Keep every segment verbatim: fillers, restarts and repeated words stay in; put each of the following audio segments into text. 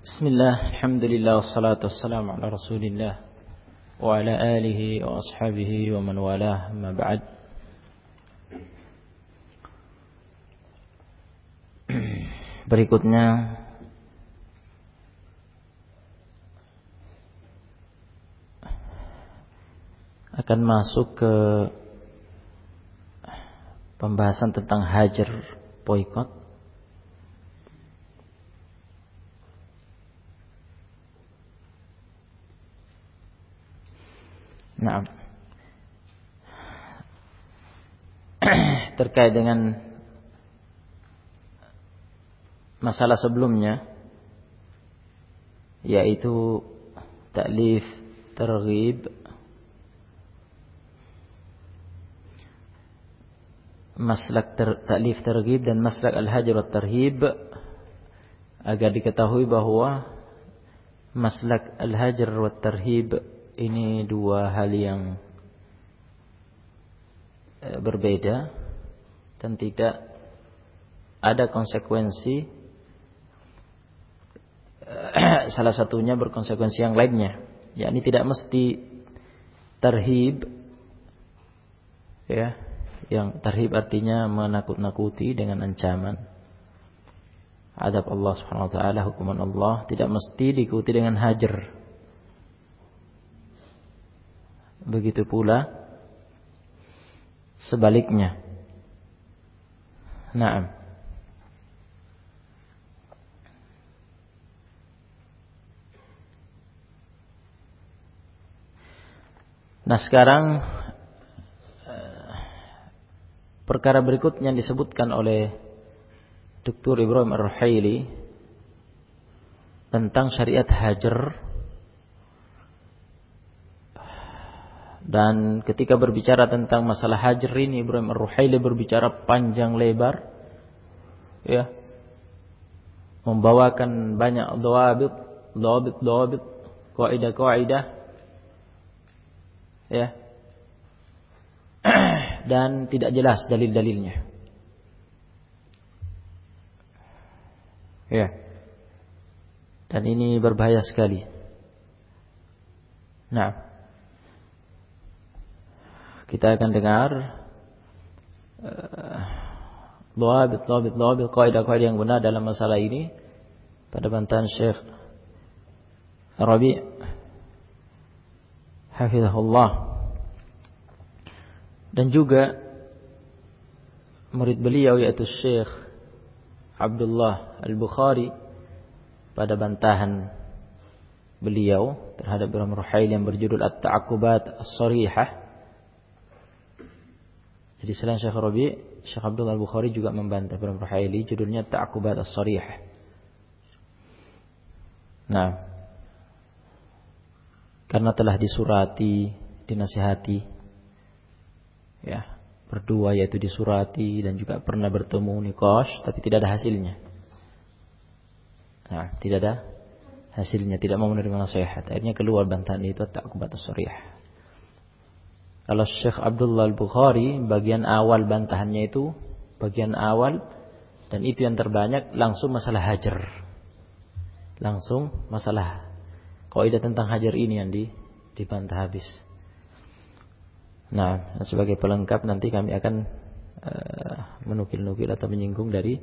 Bismillah, alhamdulillah, wassalatu wassalamu ala rasulillah wa ala alihi wa ashabihi wa man walah, amma ba'd. Berikutnya akan masuk ke pembahasan tentang hajar boikot. Nah, terkait dengan masalah sebelumnya, yaitu ta'lif targhib, maslak ta'lif targhib dan maslak al-hajar wa tarhib, agar diketahui bahwa maslak al-hajar wa tarhib ini dua hal yang berbeda dan tidak ada konsekuensi salah satunya berkonsekuensi yang lainnya. Yakni tidak mesti tarhib, ya, yang tarhib artinya menakut-nakuti dengan ancaman adab Allah Subhanahu wa taala, hukuman Allah, tidak mesti diikuti dengan hajar. Begitu pula sebaliknya. Naam. Nah, sekarang perkara berikutnya yang disebutkan oleh Doktor Ibrahim Ar-Ruhaili tentang syariat hajar. Dan ketika berbicara tentang masalah hajar ini, Ibrahim Ar-Ruhaili berbicara panjang lebar, ya, membawakan banyak dhawabit, dhawabit, dhawabit, kaidah, kaidah, ya, dan tidak jelas dalil-dalilnya, ya, dan ini berbahaya sekali. Nah, kita akan dengar dhawabit, dhawabit, dhawabit, kaidah-kaidah yang benar dalam masalah ini pada bantahan Syekh Rabi' hafizahullah, dan juga murid beliau yaitu Syekh Abdullah Al-Bukhari pada bantahan beliau terhadap Ibrahim Ar-Ruhaili yang berjudul At-Ta'aqqubat As-Sarihah. Jadi selain Syekh Rabi', Syekh Abdullah Al-Bukhari juga membantah Ibrahim Ar-Ruhaili, judulnya Ta'aqqubat As-Sarihah. Nah, karena telah disurati, dinasihati, ya, berdua yaitu disurati dan juga pernah bertemu nikosh, tapi tidak ada hasilnya. Nah, tidak ada hasilnya, tidak mau menerima nasihat. Akhirnya keluar bantahan itu, Ta'aqqubat As-Sarihah. Kalau Syekh Abdullah Al-Bukhari, bagian awal bantahannya itu, bagian awal, dan itu yang terbanyak, langsung masalah hajar. Langsung masalah kaidah tentang hajar ini yang dibantah habis. Nah, sebagai pelengkap nanti kami akan uh, menukil-nukil atau menyinggung dari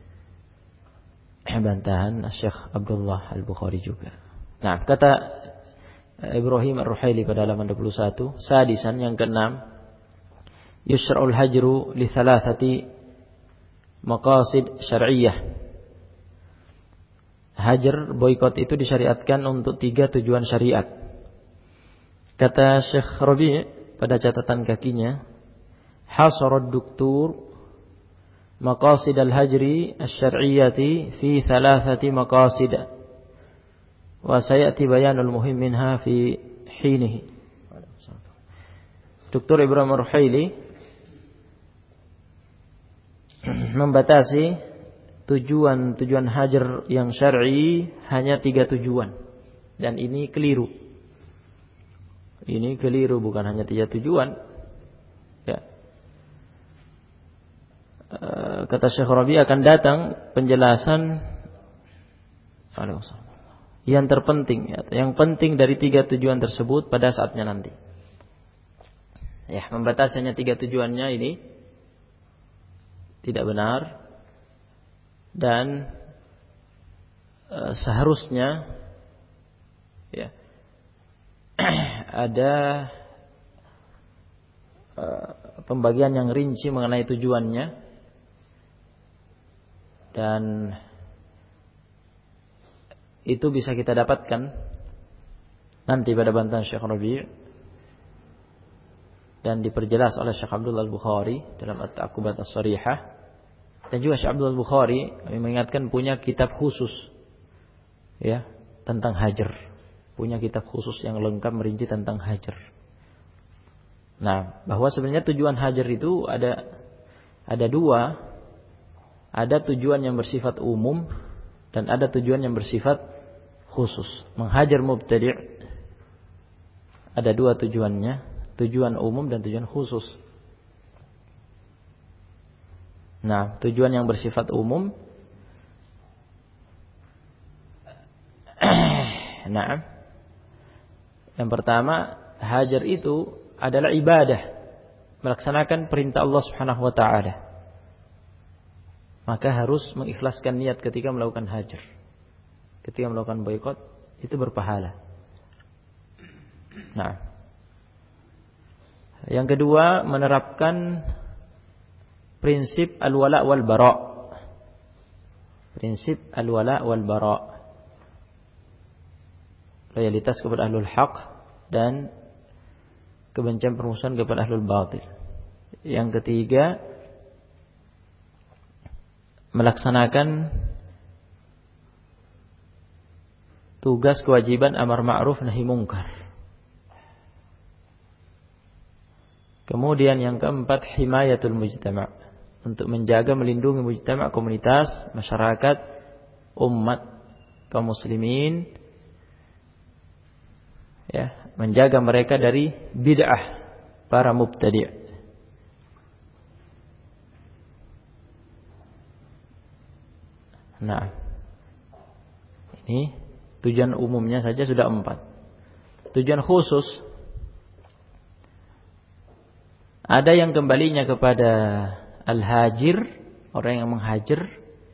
bantahan Syekh Abdullah Al-Bukhari juga. Nah, kata Ibrahim Ar-Ruhaili pada halaman dua puluh satu, sadisan yang keenam, yusra'ul hajru li thalathati maqasid syar'iyyah. Hajar boikot itu disyariatkan untuk tiga tujuan syariat. Kata Syekh Rabi' pada catatan kakinya, hasara ad-doktor maqasid al-hajri asy-syar'iyyati fi thalathati maqasid. Wa sayati bayanul muhim minha fi hinihi. Doktor Ibrahim Ar-Ruhaili membatasi tujuan-tujuan hajar yang syar'i hanya tiga tujuan, dan ini keliru. Ini keliru, bukan hanya tiga tujuan, ya. Kata Syekh Rabi' akan datang penjelasan yang terpenting, yang penting dari tiga tujuan tersebut pada saatnya nanti. Ya, membatasi hanya tiga tujuannya ini tidak benar, dan e, seharusnya ya ada e, pembagian yang rinci mengenai tujuannya, dan itu bisa kita dapatkan nanti pada bantahan Syekh Rabi' dan diperjelas oleh Syekh Abdullah Al-Bukhari dalam At-Ta'qubat As-Sarihah. Dan juga Syekh Abdullah Al-Bukhari mengingatkan punya kitab khusus ya tentang hajar, punya kitab khusus yang lengkap merinci tentang hajar. Nah, bahwa sebenarnya tujuan hajar itu ada ada dua, ada tujuan yang bersifat umum dan ada tujuan yang bersifat khusus. Menghajar mubtadi' ada dua tujuannya, tujuan umum dan tujuan khusus. Nah, tujuan yang bersifat umum nah, yang pertama, hajar itu adalah ibadah, melaksanakan perintah Allah Subhanahu wa taala. Maka harus mengikhlaskan niat ketika melakukan hajar. Ketika melakukan boikot itu berpahala. Nah, yang kedua, menerapkan prinsip al-wala wal bara. Prinsip al-wala wal bara. Loyalitas kepada ahlul haq dan kebencian permusuhan kepada ahlul batil. Yang ketiga, melaksanakan tugas kewajiban amar ma'ruf nahi mungkar. Kemudian yang keempat, himayatul mujtama', untuk menjaga melindungi mujtama', komunitas, masyarakat, umat kaum muslimin, ya, menjaga mereka dari bid'ah para mubtadi'. Nah, ini tujuan umumnya saja sudah empat. Tujuan khusus, ada yang kembalinya kepada al-hajir, orang yang menghajar.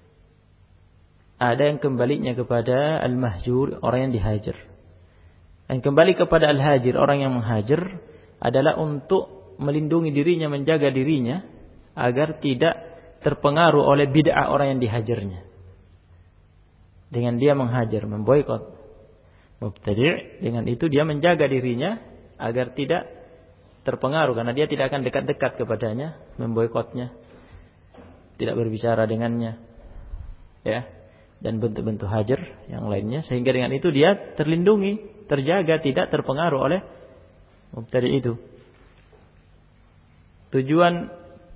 Ada yang kembalinya kepada al-mahjur, orang yang dihajar. Yang kembali kepada al-hajir, orang yang menghajar, adalah untuk melindungi dirinya, menjaga dirinya agar tidak terpengaruh oleh bid'ah orang yang dihajarnya. Dengan dia menghajar, memboikot mubtadi', dengan itu dia menjaga dirinya agar tidak terpengaruh, karena dia tidak akan dekat-dekat kepadanya, memboikotnya, tidak berbicara dengannya, ya, dan bentuk-bentuk hajar yang lainnya, sehingga dengan itu dia terlindungi, terjaga, tidak terpengaruh oleh mubtadi' itu. Tujuan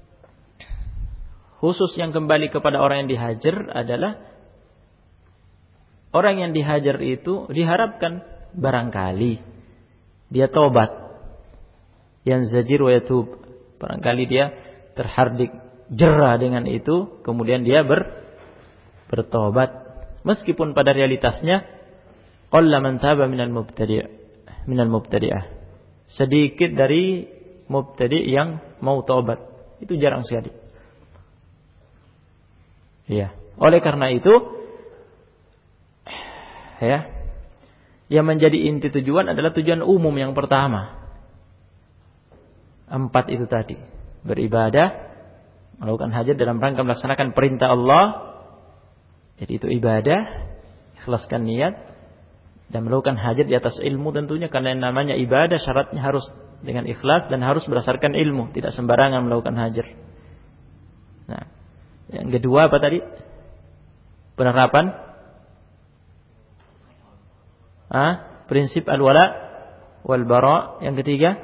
khusus yang kembali kepada orang yang dihajar adalah orang yang dihajar itu diharapkan barangkali dia tobat, yang zajir wa yatub, barangkali dia terhardik jera dengan itu, kemudian dia ber, bertobat, meskipun pada realitasnya qalla man taba minal mubtadi' minal mubtadi'ah, sedikit dari mubtadi' yang mau tobat, itu jarang sekali. Iya, oleh karena itu ya, yang menjadi inti tujuan adalah tujuan umum yang pertama. Empat itu tadi. Beribadah, melakukan hajar dalam rangka melaksanakan perintah Allah. Jadi itu ibadah, ikhlaskan niat, dan melakukan hajar di atas ilmu tentunya, karena yang namanya ibadah syaratnya harus dengan ikhlas dan harus berdasarkan ilmu, tidak sembarangan melakukan hajar. Nah, yang kedua apa tadi? Penerapan Ah, prinsip al-wala wal bara. Yang ketiga,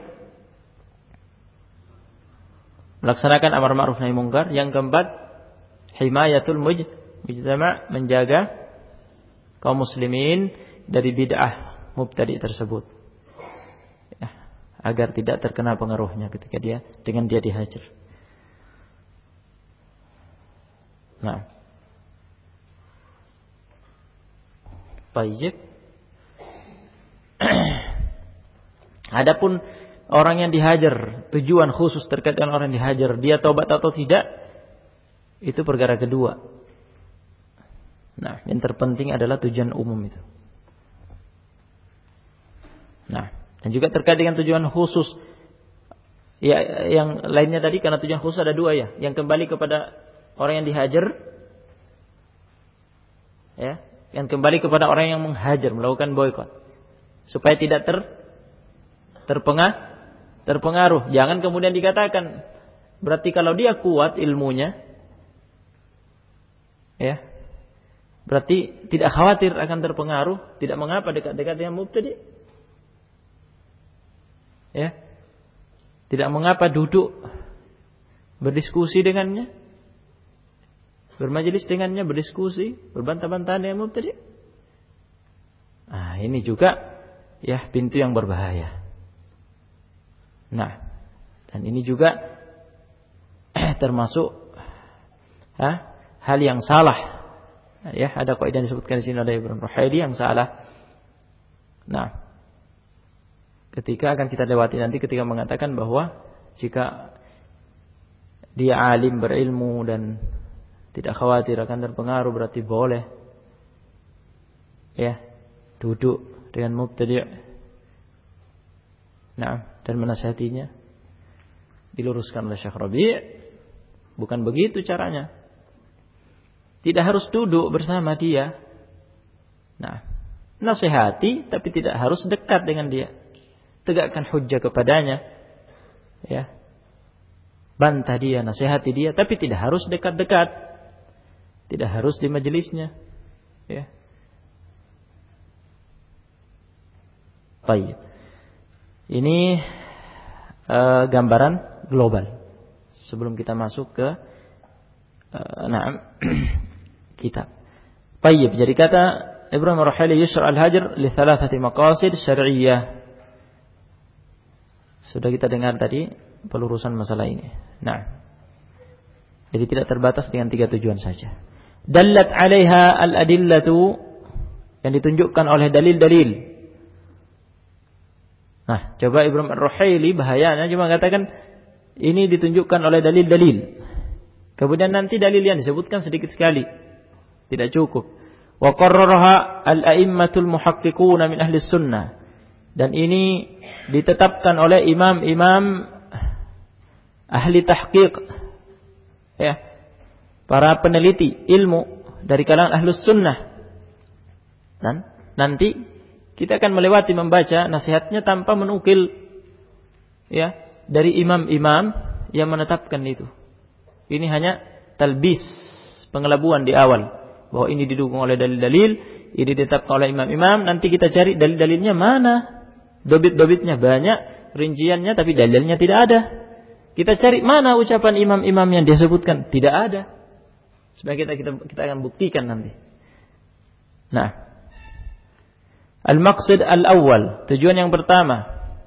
melaksanakan amar ma'ruf nahi mungkar. Yang keempat, himayatul mujtama', menjaga kaum muslimin dari bid'ah mubtadi' tersebut, ya, agar tidak terkena pengaruhnya ketika dia dengan dia dihajar. Nah, baik. Adapun orang yang dihajar, tujuan khusus terkait dengan orang yang dihajar, dia taubat atau tidak, itu perkara kedua. Nah, yang terpenting adalah tujuan umum itu. Nah, dan juga terkait dengan tujuan khusus, ya, yang lainnya tadi karena tujuan khusus ada dua ya, yang kembali kepada orang yang dihajar, ya, yang kembali kepada orang yang menghajar, melakukan boikot, supaya tidak ter terpengah terpengaruh. Jangan kemudian dikatakan berarti kalau dia kuat ilmunya, ya, berarti tidak khawatir akan terpengaruh, tidak mengapa dekat-dekat dengan mubtadi'. Ya. Tidak mengapa duduk berdiskusi dengannya, bermajelis dengannya, berdiskusi, berbantah-bantahan dengan mubtadi'. Ah, ini juga ya pintu yang berbahaya. Nah, dan ini juga termasuk ha, hal yang salah. Ya, ada kaidah disebutkan di sini oleh Ibrahim Ruhaili yang salah. Nah, ketika akan kita lewati nanti ketika mengatakan bahwa jika dia alim berilmu dan tidak khawatir akan terpengaruh berarti boleh ya duduk dengan mubtadi'. Nah, dan menasihatinya diluruskan oleh Syekh Rabi', bukan begitu caranya. Tidak harus duduk bersama dia. Nah, nasihati tapi tidak harus dekat dengan dia. Tegakkan hujjah kepadanya. Ya. Bantah dia, nasihati dia tapi tidak harus dekat-dekat. Tidak harus di majelisnya. Ya. Baik. Ini uh, gambaran global. Sebelum kita masuk ke uh, nah kitab. Baik, jadi kata Ibrahim Ruhaili yusra' al-hajr li thalathati maqasid syar'iyyah. Sudah kita dengar tadi pelurusan masalah ini. Nah, jadi tidak terbatas dengan tiga tujuan saja. Dallat 'alaiha al-adillatu, yang ditunjukkan oleh dalil-dalil. Nah, coba Ibrahim Ruhaili bahayanya cuma katakan ini ditunjukkan oleh dalil-dalil. Kemudian nanti dalil yang disebutkan sedikit sekali. Tidak cukup. Wa qarraraha al-a'immatul muhaqqiquna min ahli sunnah. Dan ini ditetapkan oleh imam-imam ahli tahqiq, ya, para peneliti ilmu dari kalangan ahlus sunnah. Dan nanti kita akan melewati membaca nasihatnya tanpa menukil ya dari imam-imam yang menetapkan itu. Ini hanya talbis, pengelabuan di awal bahwa ini didukung oleh dalil-dalil, ini ditetapkan oleh imam-imam. Nanti kita cari dalil-dalilnya mana, dobit-dobitnya banyak, rinciannya tapi dalilnya tidak ada. Kita cari mana ucapan imam-imam yang disebutkan, tidak ada. Sebagai kita kita, kita akan buktikan nanti. Nah, al-maqsad al-awwal, tujuan yang pertama,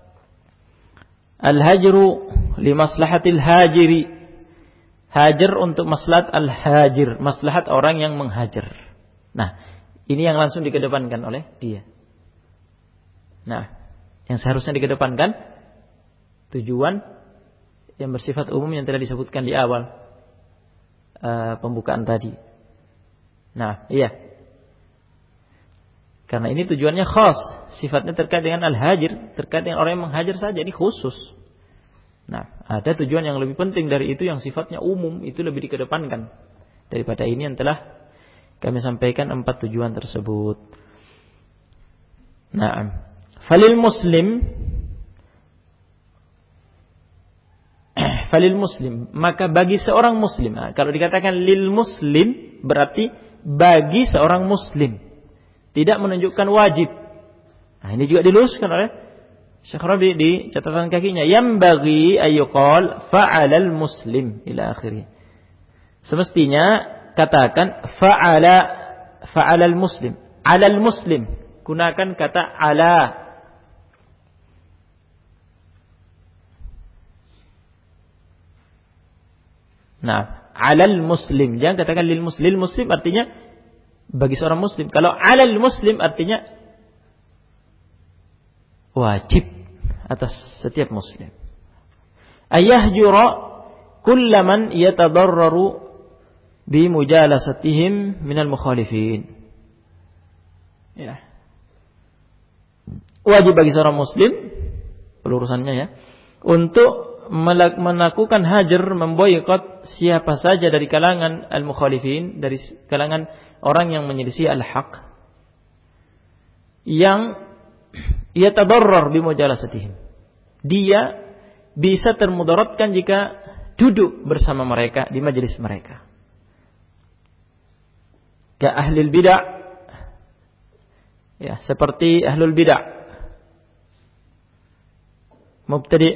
al-hajru li maslahatil hajiri. Hajar untuk maslahat al-hajir, maslahat orang yang menghajar. Nah, ini yang langsung dikedepankan oleh dia. Nah, yang seharusnya dikedepankan tujuan yang bersifat umum yang telah disebutkan di awal uh, pembukaan tadi. Nah, iya. Karena ini tujuannya khas, sifatnya terkait dengan al-hajir, terkait dengan orang yang menghajar saja, ini khusus. Nah, ada tujuan yang lebih penting dari itu yang sifatnya umum, itu lebih dikedepankan daripada ini yang telah kami sampaikan empat tujuan tersebut. Nah, falil muslim falil muslim, maka bagi seorang muslim. Nah, kalau dikatakan lil muslim berarti bagi seorang muslim, tidak menunjukkan wajib. Nah, ini juga diluruskan oleh Syekh Rabi di catatan kakinya, yang bagi ayyuqal fa'alal muslim ila akhirih. Semestinya katakan fa'ala fa'alal muslim, alal muslim, gunakan kata ala. Nah, alal muslim, jangan katakan lil muslim. Muslim artinya bagi seorang muslim. Kalau alal muslim artinya wajib atas setiap muslim. Ayahjura kullaman yatadarraru bi mujalasatihim minal mukhalifin. Ya. Wajib bagi seorang muslim, pelurusannya ya, untuk melakukan hajar, memboikot siapa saja dari kalangan al-mukhalifin, dari kalangan orang yang menyelisih al-haq, yang yatadarrar bi mujalasatihim. Dia bisa termudaratkan jika duduk bersama mereka di majelis mereka. Ka ahlul bid'ah, ya, seperti ahlul bid'ah, mubtadi',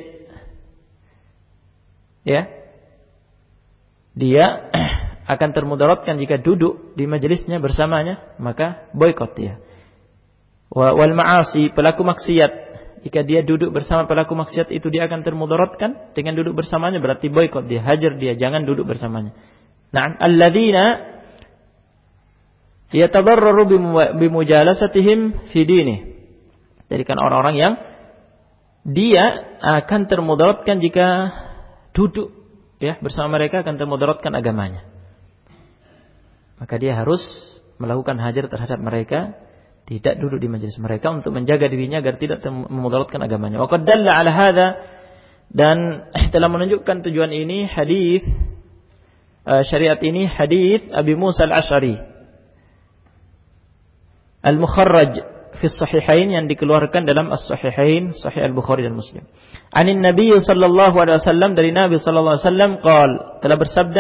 ya, dia akan termudaratkan jika duduk di majelisnya bersamanya, maka boikot dia. Wal ma'asi, pelaku maksiat, jika dia duduk bersama pelaku maksiat itu dia akan termudaratkan dengan duduk bersamanya, berarti boikot dia, hajar dia, jangan duduk bersamanya. Na'am, alladzina yatadarraru bimujalasatihim fi dinih. Jadi kan orang-orang yang dia akan termudaratkan jika duduk ya bersama mereka, akan termudaratkan agamanya. Maka dia harus melakukan hajar terhadap mereka, tidak duduk di majelis mereka untuk menjaga dirinya agar tidak memudaratkan agamanya. Wa qad dalla ala hadza, dan telah menunjukkan tujuan ini hadis uh, syariat ini hadis Abi Musa al-Asy'ari al-mukharraj fi as-sahihain, yang dikeluarkan dalam as-sahihain, sahih al-Bukhari dan Muslim. Anin Nabi sallallahu alaihi wasallam, dari Nabi sallallahu alaihi wasallam qaal, telah bersabda,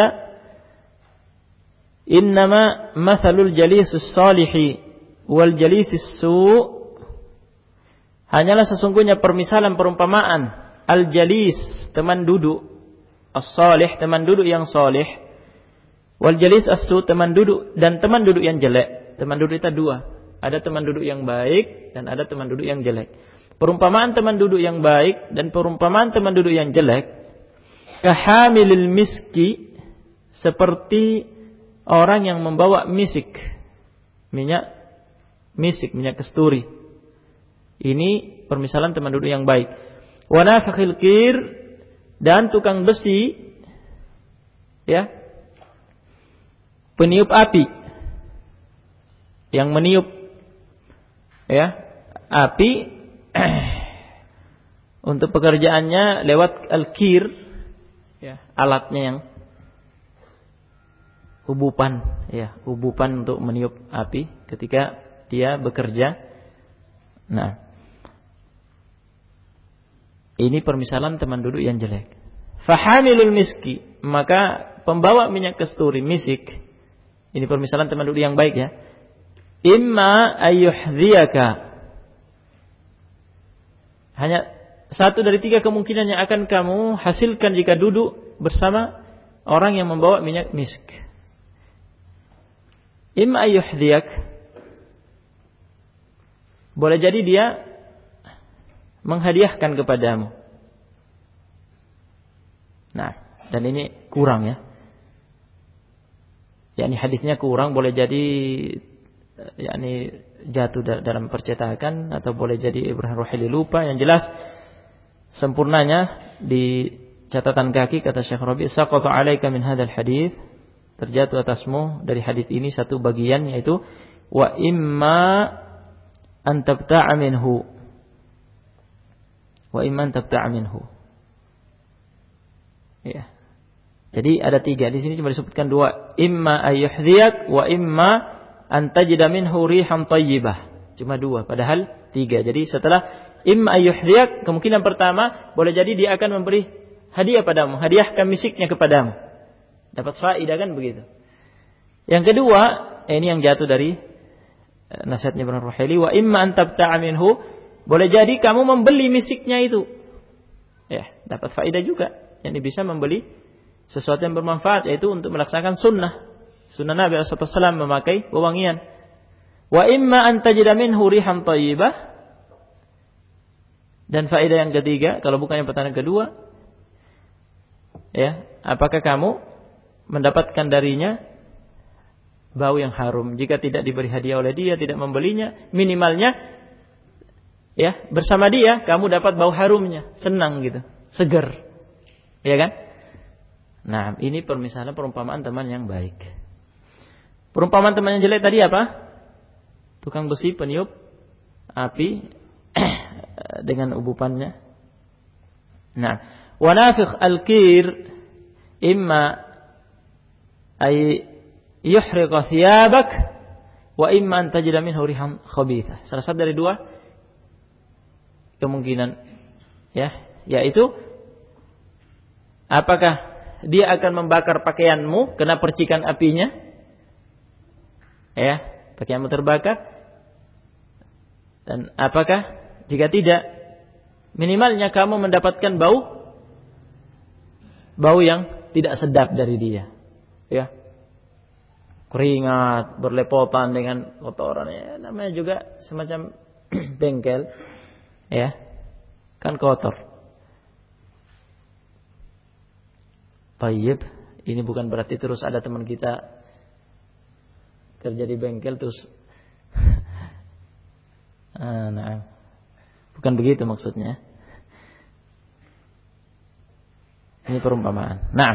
innama mathalul jalisus salihi wal jalisis su', hanyalah sesungguhnya permisalan, perumpamaan al-jalis, teman duduk, as-salih, teman duduk yang salih, wal jalis as-su', teman duduk, dan teman duduk yang jelek. Teman duduk itu dua, ada teman duduk yang baik dan ada teman duduk yang jelek. Perumpamaan teman duduk yang baik dan perumpamaan teman duduk yang jelek, kahamilil miski, seperti orang yang membawa misik, minyak misik, minyak kasturi. Ini permisalan teman duduk yang baik. Wa nafakhil qir, dan tukang besi, ya, peniup api, yang meniup, ya, api untuk pekerjaannya lewat al-qir, ya, alatnya yang ubupan, ya, ubupan untuk meniup api ketika dia bekerja. Nah, ini permisalan teman duduk yang jelek. Fahamilul miski, maka pembawa minyak kasturi, misik, ini permisalan teman duduk yang baik ya. Imma ayyuhdhiyaka, hanya satu dari tiga kemungkinan yang akan kamu hasilkan jika duduk bersama orang yang membawa minyak misk. Imma ayyuhdhiyak, boleh jadi dia menghadiahkan kepadamu. Nah, dan ini kurang ya. yakni hadisnya kurang, boleh jadi yakni jatuh dalam percetakan, atau boleh jadi Ibrahim Ruhaili lupa. Yang jelas sempurnanya di catatan kaki, kata Syekh Rabi, saqata 'alaika min hadzal hadis, terjatuh atasmu dari hadis ini satu bagian, yaitu wa imma an tabta'a minhu, wa imma an tabta'a minhu. Ya. Jadi ada tiga, di sini cuma disebutkan dua, imma ayyuhdhiyak wa imma an tajida minhu rihan thayyibah. Cuma dua, padahal tiga. Jadi setelah imma ayyuhdhiyak, kemungkinan pertama boleh jadi dia akan memberi hadiah padamu, hadiahkan misiknya kepadamu. Dapat faedah kan begitu. Yang kedua, eh, ini yang jatuh dari eh, nasihatnya Ibnu Ruhaili, wa imma an tabta'a minhu, boleh jadi kamu membeli misiknya itu. Ya, dapat faedah juga. Yang bisa membeli sesuatu yang bermanfaat, yaitu untuk melaksanakan sunnah. Sunnah Nabi shallallahu alaihi wasallam memakai wewangian. Wa imma an tajida minhu rihan thayyibah. Dan faedah yang ketiga, kalau bukan yang pertanyaan kedua, ya, apakah kamu mendapatkan darinya bau yang harum? Jika tidak diberi hadiah oleh dia, tidak membelinya, minimalnya Ya, bersama dia kamu dapat bau harumnya, senang gitu, segar. Ya kan? Nah, ini permisalan perumpamaan teman yang baik. Perumpamaan teman yang jelek tadi apa? Tukang besi peniup api dengan ubupannya. Nah, wanafikh al-kir imma ay yuhriqa thiyabak wa imma an tajida minhu rihan khabithah. Salah satu dari dua kemungkinan, ya, yaitu apakah dia akan membakar pakaianmu kena percikan apinya, ya, pakaianmu terbakar, dan apakah jika tidak, minimalnya kamu mendapatkan bau bau yang tidak sedap dari dia, ya, keringat berlepotan dengan kotoran, ya, namanya juga semacam bengkel, ya, kan kotor. Tayyib, ini bukan berarti terus ada teman kita kerja di bengkel terus ah, nah, bukan begitu maksudnya. Ini perumpamaan. Nah,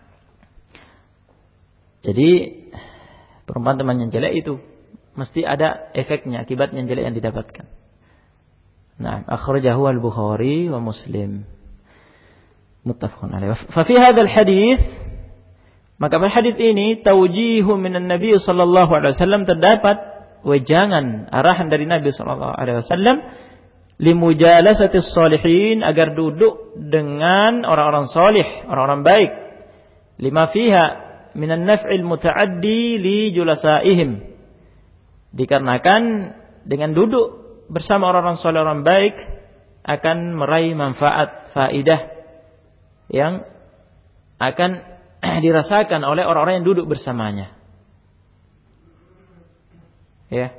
jadi perumpamaan teman yang jelek itu mesti ada efeknya, akibat yang jelek yang didapatkan. Nah, akhrajahu al-Bukhari wa Muslim. Muttafaqun alaih. Fa fi hadzal hadits, maka pada hadis ini taujihu minan Nabi sallallahu alaihi wasallam, terdapat wejangan, arahan dari Nabi sallallahu alaihi wasallam limujalasatis sholihin, agar duduk dengan orang-orang salih, orang-orang baik. Lima fiha minan naf'il muta'addi li julasaihim, dikarenakan dengan duduk bersama orang-orang salih, orang baik akan meraih manfaat, faidah yang akan dirasakan oleh orang-orang yang duduk bersamanya. Ya.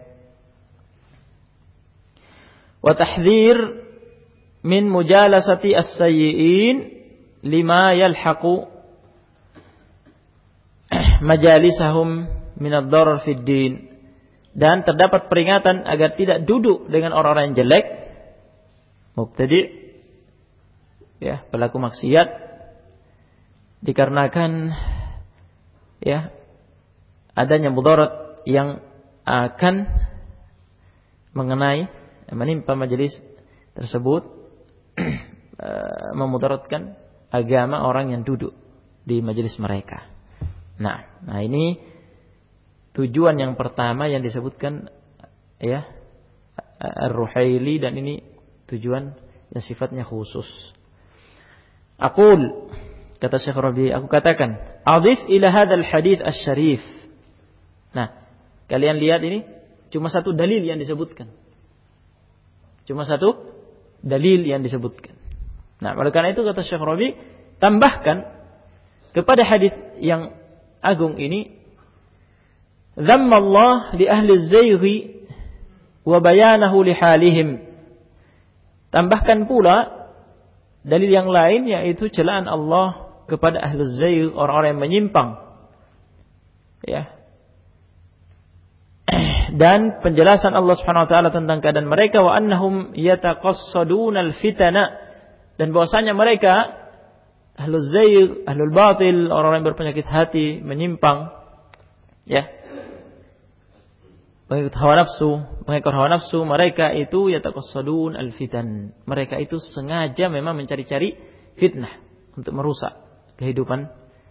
Wa tahdhir min mujalasati as-sayyi'in lima yalhaqu majalisahum min ad-darar fid din. Dan terdapat peringatan agar tidak duduk dengan orang-orang yang jelek, mubtadi', ya, pelaku maksiat, dikarenakan, ya, adanya mudarat yang akan mengenai, menimpa majelis tersebut, memudaratkan agama orang yang duduk di majelis mereka. Nah, nah ini tujuan yang pertama yang disebutkan, ya, Ar-Ruhaili, dan ini tujuan yang sifatnya khusus. Aqul, kata Syekh Rabi, aku katakan, adif ila hadzal hadits asy-syarif. Nah, kalian lihat ini cuma satu dalil yang disebutkan. Cuma satu dalil yang disebutkan. Nah, oleh karena itu kata Syekh Rabi, tambahkan kepada hadis yang agung ini, dzamma Allah li ahli az-zayghi wa bayanahu li halihim. Tambahkan pula dalil yang lain, yaitu celaan Allah kepada ahli az-zaygh, orang-orang yang menyimpang, ya, dan penjelasan Allah Subhanahu wa taala tentang keadaan mereka, wa annahum yataqassaduna al-fitana, dan bahwasanya mereka ahlul zaygh, ahlul batil, orang-orang yang berpenyakit hati, menyimpang, ya, mengikut hawa nafsu, mengekor hawa nafsu, mereka itu yataqassadun al-fitan. Mereka itu sengaja memang mencari-cari fitnah untuk merusak kehidupan.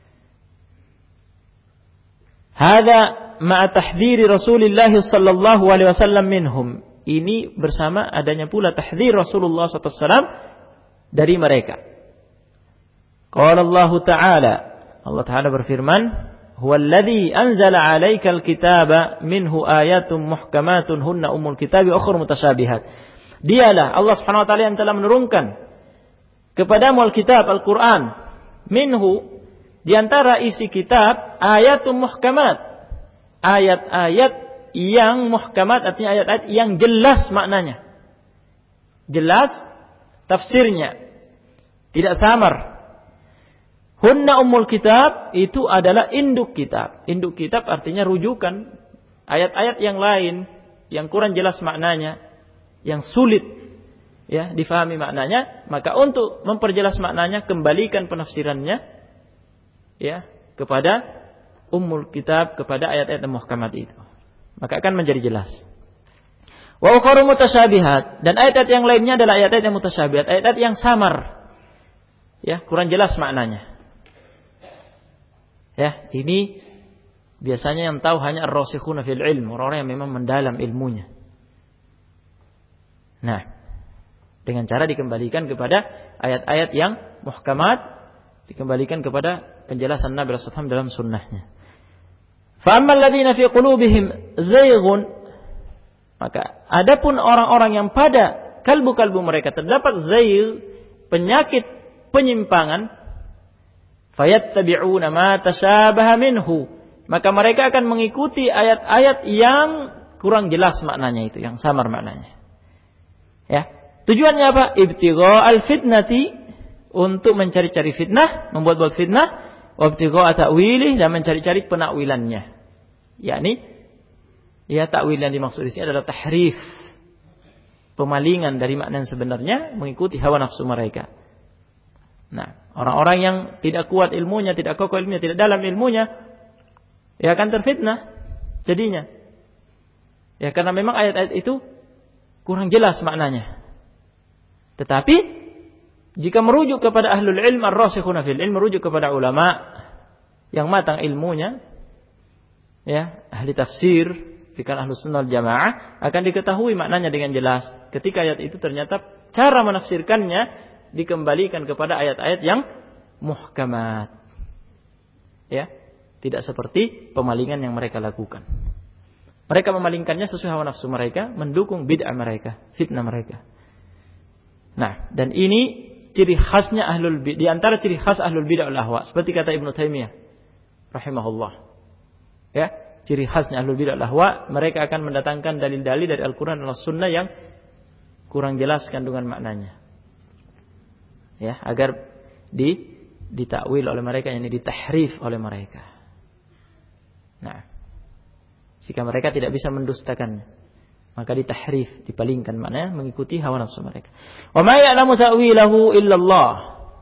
Hada ma'a tahdhiri Rasulullah sallallahu alaihi wasallam minhum. Ini bersama adanya pula tahdhir Rasulullah sallallahu alaihi wasallam dari mereka. Qala Allah Ta'ala, Allah Ta'ala berfirman, huwallazi anzala 'alaikal kitaba minhu ayatun muhkamatun hunna ummul kitabi wa ukhra mutasyabihat. Dialah Allah Subhanahu wa taala yang telah menurunkan kepadamu Alkitab, Al-Qur'an, minhu, di antara isi kitab, ayatun muhkamat, ayat-ayat yang muhkamat, artinya ayat-ayat yang jelas maknanya, jelas tafsirnya, tidak samar. Hunna ummul kitab, itu adalah induk kitab. Induk kitab artinya rujukan ayat-ayat yang lain yang kurang jelas maknanya, yang sulit ya, difahami maknanya, maka untuk memperjelas maknanya kembalikan penafsirannya ya kepada ummul kitab, kepada ayat-ayat muhkamat itu. Maka akan menjadi jelas. Wa ukharu mutasyabihat, dan ayat-ayat yang lainnya adalah ayat-ayat yang mutasyabihat, ayat-ayat yang samar. Ya, kurang jelas maknanya. Ya, ini biasanya yang tahu hanya ar-rasikhuna fil ilm, orang-orang yang memang mendalam ilmunya. Nah, dengan cara dikembalikan kepada ayat-ayat yang muhkamat, dikembalikan kepada penjelasan Nabi sallallahu alaihi wasallam dalam sunnahnya. Fa ammal ladzina fi qulubihim zayghun, maka adapun orang-orang yang pada kalbu-kalbu mereka terdapat zaygh, penyakit penyimpangan, fayattabi'una ma tashabaha minhu, maka mereka akan mengikuti ayat-ayat yang kurang jelas maknanya itu, yang samar maknanya. Ya, tujuannya apa? Ibtigha'al fitnati, untuk mencari-cari fitnah, membuat-buat fitnah, wa ibtigha'a ta'wilih, dan mencari-cari penakwilannya. Yakni ya, takwil yang dimaksud di sini adalah tahrif, pemalingan dari makna yang sebenarnya, mengikuti hawa nafsu mereka. Nah, orang-orang yang tidak kuat ilmunya, tidak kokoh ilmunya, tidak dalam ilmunya, ya akan terfitnah jadinya. Ya, karena memang ayat-ayat itu kurang jelas maknanya. Tetapi jika merujuk kepada ahlul ilm ar-rasikhuna fil ilm, merujuk kepada ulama yang matang ilmunya, ya, ahli tafsir, bukan ahlus sunnah wal jamaah, akan diketahui maknanya dengan jelas. Ketika ayat itu ternyata cara menafsirkannya dikembalikan kepada ayat-ayat yang muhkamat. Ya, tidak seperti pemalingan yang mereka lakukan. Mereka memalingkannya sesuai hawa nafsu mereka, mendukung bid'ah mereka, fitnah mereka. Nah, dan ini ciri khasnya ahlul bid'ah, di antara ciri khas ahlul bid'ah wal ahwa, seperti kata Ibnu Taimiyah rahimahullah. Ya, ciri khasnya ahlul bid'ah wal ahwa, mereka akan mendatangkan dalil-dalil dari Al-Qur'an dan As-Sunnah yang kurang jelas kandungan maknanya. Ya, agar di ditakwil oleh mereka, yang ditahrif oleh mereka. Nah, jika mereka tidak bisa mendustakannya, maka ditahrif, dipalingkan maknanya, mengikuti hawa nafsu mereka. Wa ma ya'lamu ta'wilahu illa Allah.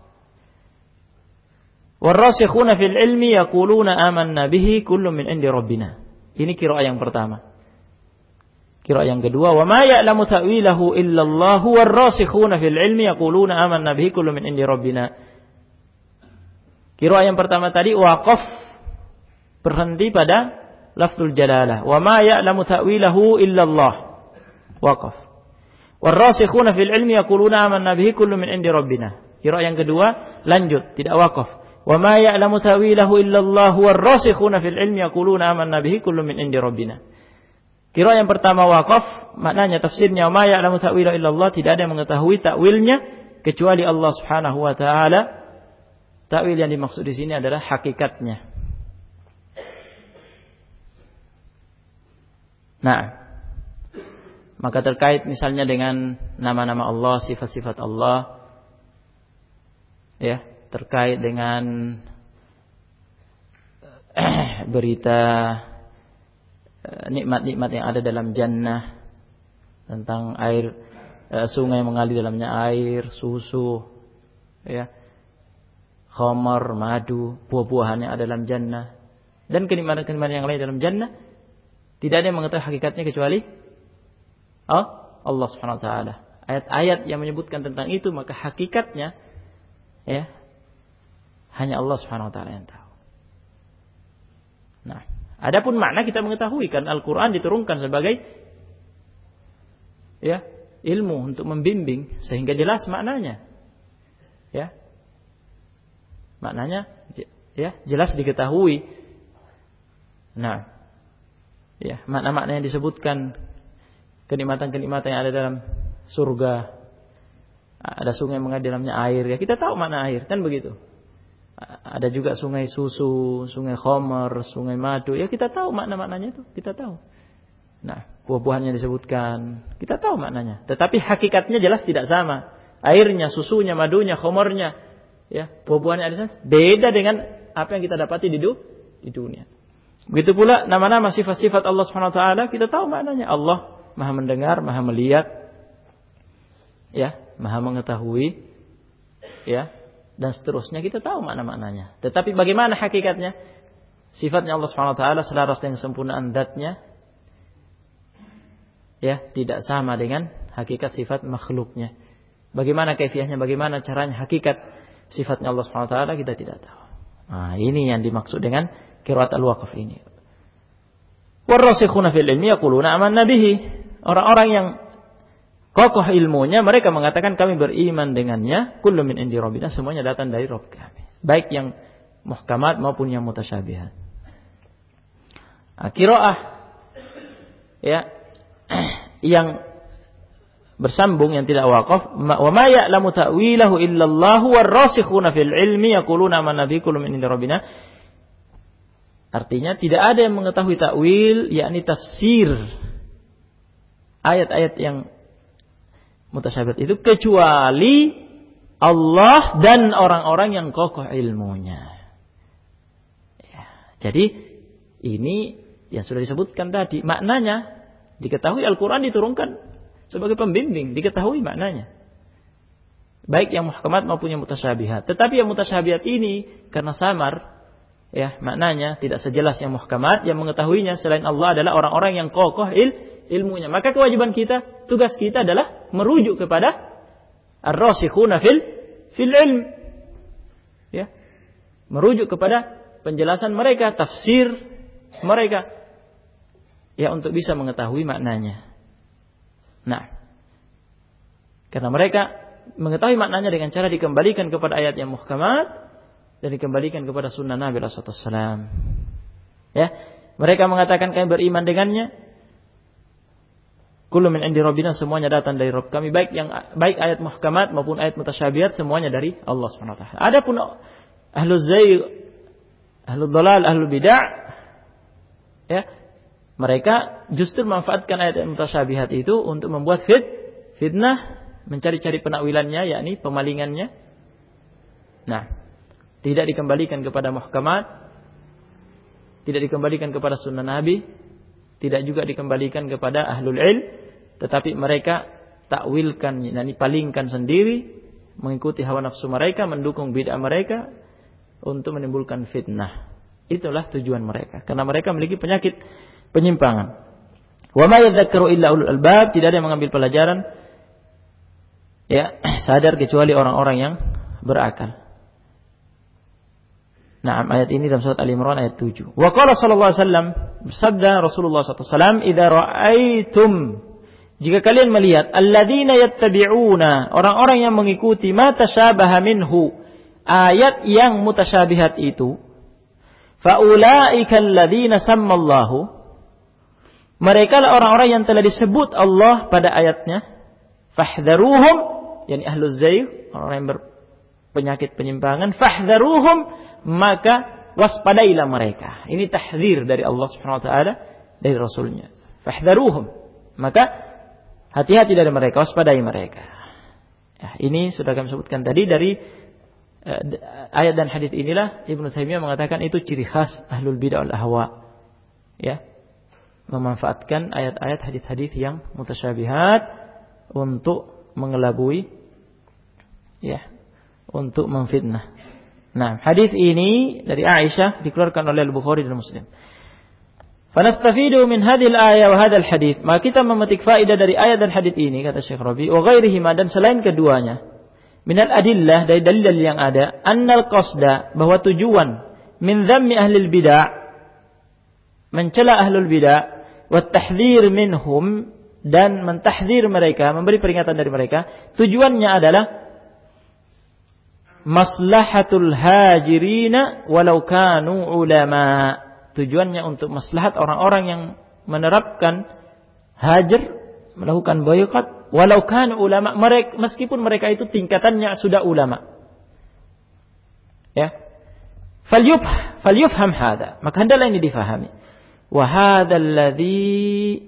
Warasikhuna fil ilmi yaquluna amanna bihi kullun min indi rabbina. Ini qiraah yang pertama. Qiraah yang kedua, wa ma ya'lamu ta'wilahu illa Allah warasikhuna fil ilmi yaquluna amanna bihi kullun min indi rabbina. Qiraah yang pertama tadi waqaf, berhenti pada lafzul jalalah, wa ma ya'lamu ta'wilahu illa Allah, waqaf. Warasikhuna fil ilmi yaquluna amanna bihi kullun min indi rabbina. Qiraah yang kedua lanjut, tidak waqaf. Wa ma ya'lamu ta'wilahu illa Allah warasikhuna fil ilmi yaquluna amanna bihi kullun min indi rabbina. Qiraah yang pertama waqaf, maknanya tafsirnya wa ma ya'lamu ta'wilahu illa Allah, tidak ada yang mengetahui takwilnya kecuali Allah Subhanahu wa taala. Takwil yang dimaksud di sini adalah hakikatnya. Nah, maka terkait misalnya dengan nama-nama Allah, sifat-sifat Allah, ya, terkait dengan berita nikmat-nikmat yang ada dalam jannah, tentang air, sungai mengalir dalamnya air, susu, ya, khamar, madu, buah-buahan yang ada dalam jannah, dan kenikmatan-kenikmatan yang lain dalam jannah. Tidak ada yang mengetahui hakikatnya kecuali oh, Allah Subhanahu wa taala. Ayat-ayat yang menyebutkan tentang itu, maka hakikatnya ya hanya Allah Subhanahu wa taala yang tahu. Nah, adapun makna kita mengetahui, kan Al-Qur'an diturunkan sebagai ya ilmu untuk membimbing sehingga jelas maknanya. Ya. Maknanya ya jelas diketahui. Nah, ya, makna-makna yang disebutkan, kenikmatan-kenikmatan yang ada dalam surga, ada sungai mengalir dalamnya air, ya kita tahu makna air, kan begitu. Ada juga sungai susu, sungai khamar, sungai madu, ya kita tahu makna-maknanya itu, kita tahu. Nah, buah-buahannya disebutkan, kita tahu maknanya. Tetapi hakikatnya jelas tidak sama. Airnya, susunya, madunya, khamarnya, ya, buah-buahannya ada beda dengan apa yang kita dapati di, du- di dunia. Begitu pula nama-nama sifat-sifat Allah Subhanahu wa taala, kita tahu maknanya. Allah Maha mendengar, Maha melihat. ya, Maha mengetahui, ya, dan seterusnya, kita tahu makna-maknanya. Tetapi bagaimana hakikatnya? Sifatnya Allah Subhanahu wa taala selaras dengan kesempurnaan dzatnya, ya, tidak sama dengan hakikat sifat makhluknya. Bagaimana kaifiahnya, bagaimana caranya, hakikat sifatnya Allah Subhanahu wa taala kita tidak tahu. Nah, ini yang dimaksud dengan qiraat al-waqf ini. Warasikhuna fil ilmi yaquluna amanna bihi. Orang-orang yang kokoh ilmunya, mereka mengatakan kami beriman dengannya. Kullu min indi rabbina, semuanya datang dari Rabb kami. Baik yang muhkamat maupun yang mutasyabihat. Qiraah, ya, yang bersambung, yang tidak waqaf, wa ma ya'lamu ta'wilahu illallahu warasikhuna fil ilmi yaquluna amanna bihi kullu min indi rabbina. Artinya tidak ada yang mengetahui takwil, yakni tafsir ayat-ayat yang mutasyabihat itu kecuali Allah dan orang-orang yang kokoh ilmunya. Ya, jadi ini yang sudah disebutkan tadi, maknanya diketahui. Al-Quran diturunkan sebagai pembimbing, diketahui maknanya. Baik yang muhkamat maupun yang mutasyabihat. Tetapi yang mutasyabihat ini karena samar, ya, maknanya tidak sejelas yang muhkamat, yang mengetahuinya selain Allah adalah orang-orang yang kokoh il, ilmunya. Maka kewajiban kita, tugas kita adalah merujuk kepada ar-rasikhuna fil fil ilm. Ya. Merujuk kepada penjelasan mereka, tafsir mereka, ya, untuk bisa mengetahui maknanya. Nah, karena mereka mengetahui maknanya dengan cara dikembalikan kepada ayat yang muhkamat dan dikembalikan kepada sunnah Nabi sallallahu alaihi wasallam. Ya, mereka mengatakan kami beriman dengannya. Kullu min indi rabbina, semuanya datang dari Rabb kami, baik yang baik ayat muhkamat maupun ayat mutasyabihat, semuanya dari Allah Subhanahu wa taala. Adapun ahlul zayg, ahlul dhalal, ahlul bid'ah, ya, mereka justru memanfaatkan ayat mutasyabihat itu untuk membuat fit, fitnah, mencari-cari penakwilannya, yakni pemalingannya. Nah, tidak dikembalikan kepada muhkamat, tidak dikembalikan kepada sunnah Nabi, tidak juga dikembalikan kepada ahlul ilm, tetapi mereka takwilkan, yakni palingkan sendiri, mengikuti hawa nafsu mereka, mendukung bid'ah mereka untuk menimbulkan fitnah. Itulah tujuan mereka, karena mereka memiliki penyakit penyimpangan. Wa ma yadhakkaru illa ulul albab, tidak ada yang mengambil pelajaran, ya, sadar kecuali orang-orang yang berakal. Nah, ayat ini dalam surat Al-Imran ayat tujuh. Wa qala sallallahu alaihi wasallam, bersabda Rasulullah sallallahu alaihi wasallam, "Idza ra'aitum", jika kalian melihat, alladzina yattabi'una, orang-orang yang mengikuti, ma tasyabaha minhu, ayat yang mutasyabihat itu, fa ulaika alladzina sammallahu, mereka lah orang-orang yang telah disebut Allah pada ayatnya. Fahdharuhum, yakni ahluz zayg, orang yang berpenyakit penyimpangan. Fahdharuhum, maka waspadailah mereka. Ini tahdzir dari Allah Subhanahu wa taala, dari Rasulnya. Fahdharuhum, maka hati-hati dari mereka, waspadai mereka. Ya, ini sudah kami sebutkan tadi dari uh, ayat dan hadis inilah Ibnu Taimiyah mengatakan itu ciri khas ahlul bid'ah wal ahwa. Ya. Memanfaatkan ayat-ayat hadis-hadis yang mutasyabihat untuk mengelabui, ya, untuk memfitnah. Nah, hadis ini dari Aisyah dikeluarkan oleh Al-Bukhari dan Muslim. Fanastafidu min hadhil ayat wa hadzal hadits. Maka kita memetik faedah dari ayat dan hadis ini, kata Syekh Rabi, wa ghairihima, dan selain keduanya, minal adillah, dari dalil-dalil yang ada, annal qasda, bahwa tujuan min dhammi ahlil bid'ah, mencela ahlul bid'ah, wa tahdhir minhum, dan mentahdzir mereka, memberi peringatan dari mereka, tujuannya adalah maslahatul hajirina walau kanu ulama. Tujuannya untuk maslahat orang-orang yang menerapkan hajar, melakukan boykot, walau kanu ulama, mereka, meskipun mereka itu tingkatannya sudah ulama. Ya. Falyuf falyufham hada, maka hendaklah ini difahami. Wa hadzal ladzi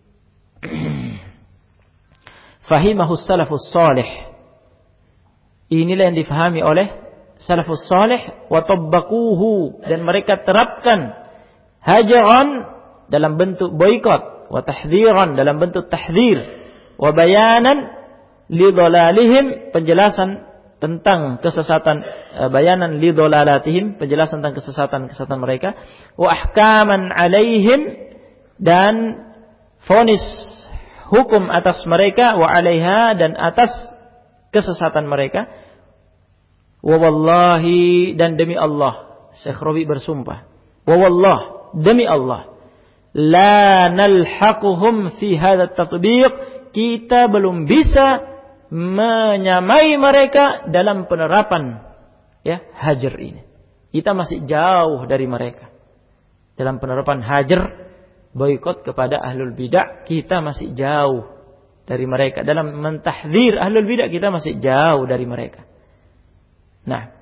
fahimahu salafus salih. Inilah yang difahami oleh salafus salih, wa tabbaquhu, dan mereka terapkan hajaran dalam bentuk boikot, wa tahdhiran dalam bentuk tahdzir, wa bayanan lidhalalihim, penjelasan tentang kesesatan, bayanan lidhalalatihim, penjelasan tentang kesesatan-kesesatan mereka, wa ahkaman alaihim, dan vonis hukum atas mereka, wa alaiha, dan atas kesesatan mereka. Wa wallahi, dan demi Allah, Syekh Rabi bersumpah, wa wallah, demi Allah, la nalhaquhum fi hadha at-tatbiq, kita belum bisa menyamai mereka dalam penerapan ya hajar ini. Kita masih jauh dari mereka dalam penerapan hajar, boikot kepada ahlul bidah. Kita masih jauh dari mereka dalam mentahdzir ahlul bidah. Kita masih jauh dari mereka. Nah,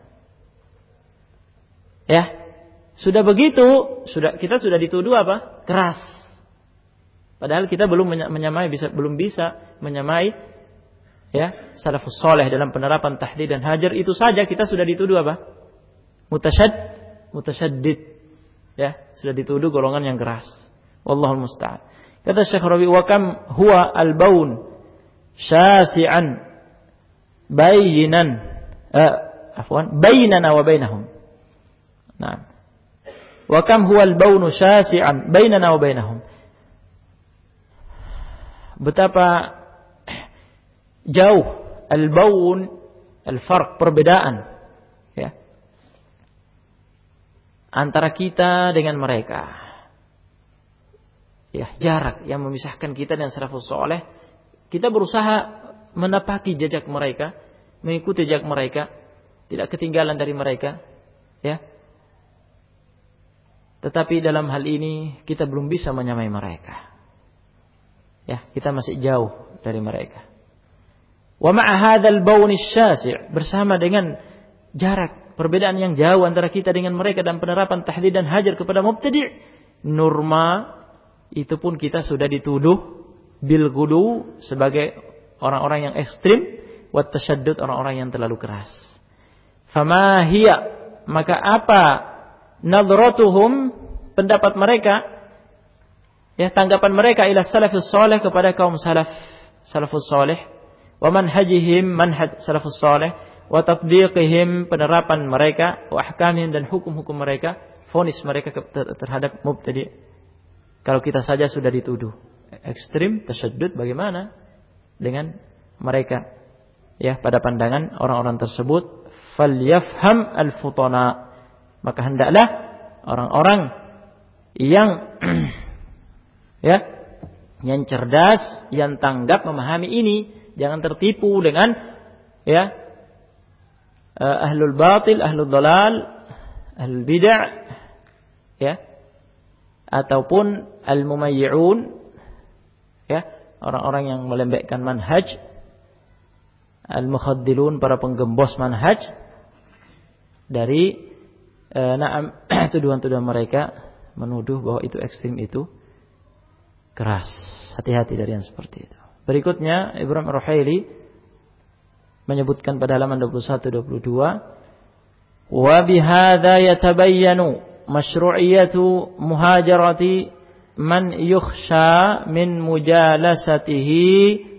ya sudah begitu, sudah kita sudah dituduh apa? Keras. Padahal kita belum menyamai, bisa belum bisa menyamai ya salafus saleh dalam penerapan tahdid dan hajar. Itu saja kita sudah dituduh apa? Mutasyad, mutasyaddid. Ya, sudah dituduh golongan yang keras. Wallahul musta'an. Kata Syekh Rabi, wa kam huwa al-baun syasi'an bayinan eh, afwan bainana wa bainahum. Nah, wa kam huwa al-baun syasi'an bainana wa bainahum. Betapa jauh al-baun, al-farq, perbedaan ya antara kita dengan mereka. Ya, jarak yang memisahkan kita dengan salafus saleh. Kita berusaha menapaki jejak mereka, mengikuti jejak mereka, tidak ketinggalan dari mereka, ya. Tetapi dalam hal ini kita belum bisa menyamai mereka. Ya, kita masih jauh dari mereka. Wa ma'a hadzal bawn asy-syasi', bersama dengan jarak, perbedaan yang jauh antara kita dengan mereka dan penerapan tahdid dan hajar kepada mubtadi', nurma, itu pun kita sudah dituduh bil gudu, sebagai orang-orang yang ekstrim, wa tasyaddud, orang-orang yang terlalu keras. Fama hiya, maka apa nadratuhum, pendapat mereka, ya tanggapan mereka ila salafus salih, kepada kaum salaf salafus salih, wa manhajihim, manhaj salafus salih, wa tatbiqihim, penerapan mereka, wa ahkamihim, dan hukum-hukum mereka, vonis mereka terhadap mubtadi'. Kalau kita saja sudah dituduh ekstrim, tasyaddud, bagaimana dengan mereka? Ya, pada pandangan orang-orang tersebut, falyafham al-futana, maka hendaklah orang-orang yang ya, yang cerdas, yang tanggap memahami ini, jangan tertipu dengan ya ahlul batil, ahlul dalal, ahlul bid'ah, ya, ataupun al-mumayyi'un, ya, orang-orang yang melembekkan manhaj, al-mukhaddilun, para penggembos manhaj, dari e, na'am tuduhan-tuduhan mereka, menuduh bahwa itu ekstrim, itu keras. Hati-hati dari yang seperti itu. Berikutnya Ibrahim Ar-Ruhaili menyebutkan pada halaman dua puluh satu dua puluh dua, wa bihadza yatabayyanu masyru'iyatu muhajarati man yukhsha min mujalasatihi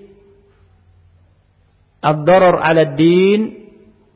ad-darar 'ala ad-din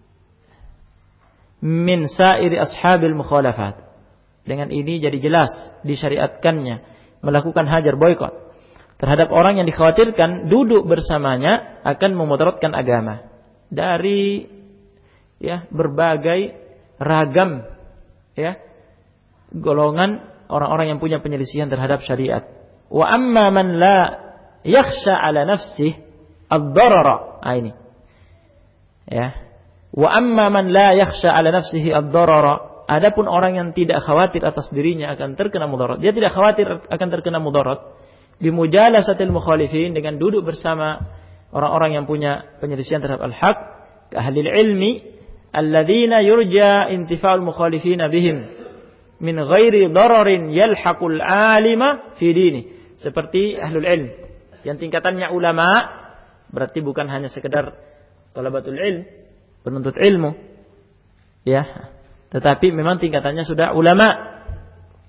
min sa'iri ashabil mukhalafat. Dengan ini jadi jelas disyariatkannya melakukan hajar, boikot terhadap orang yang dikhawatirkan duduk bersamanya akan memudaratkan agama, dari ya berbagai ragam ya golongan orang-orang yang punya penyelisihan terhadap syariat. Wa amma man la yakhsha ala nafsihi ad-darara, ini ya. Wa amma man la yakhsha ala nafsihi ad-darara, adapun orang yang tidak khawatir atas dirinya akan terkena mudarat, dia tidak khawatir akan terkena mudarat, bimujalasatil mukhalifin, dengan duduk bersama orang-orang yang punya penyelisihan terhadap al-haq, ka ahlil ilmi alladzina yurja intifa'ul mukhalifina bihim min ghairi dararin yalhaqul alima fi dini, seperti ahlul ilm yang tingkatannya ulama, berarti bukan hanya sekedar talabatul ilm, penuntut ilmu ya, tetapi memang tingkatannya sudah ulama,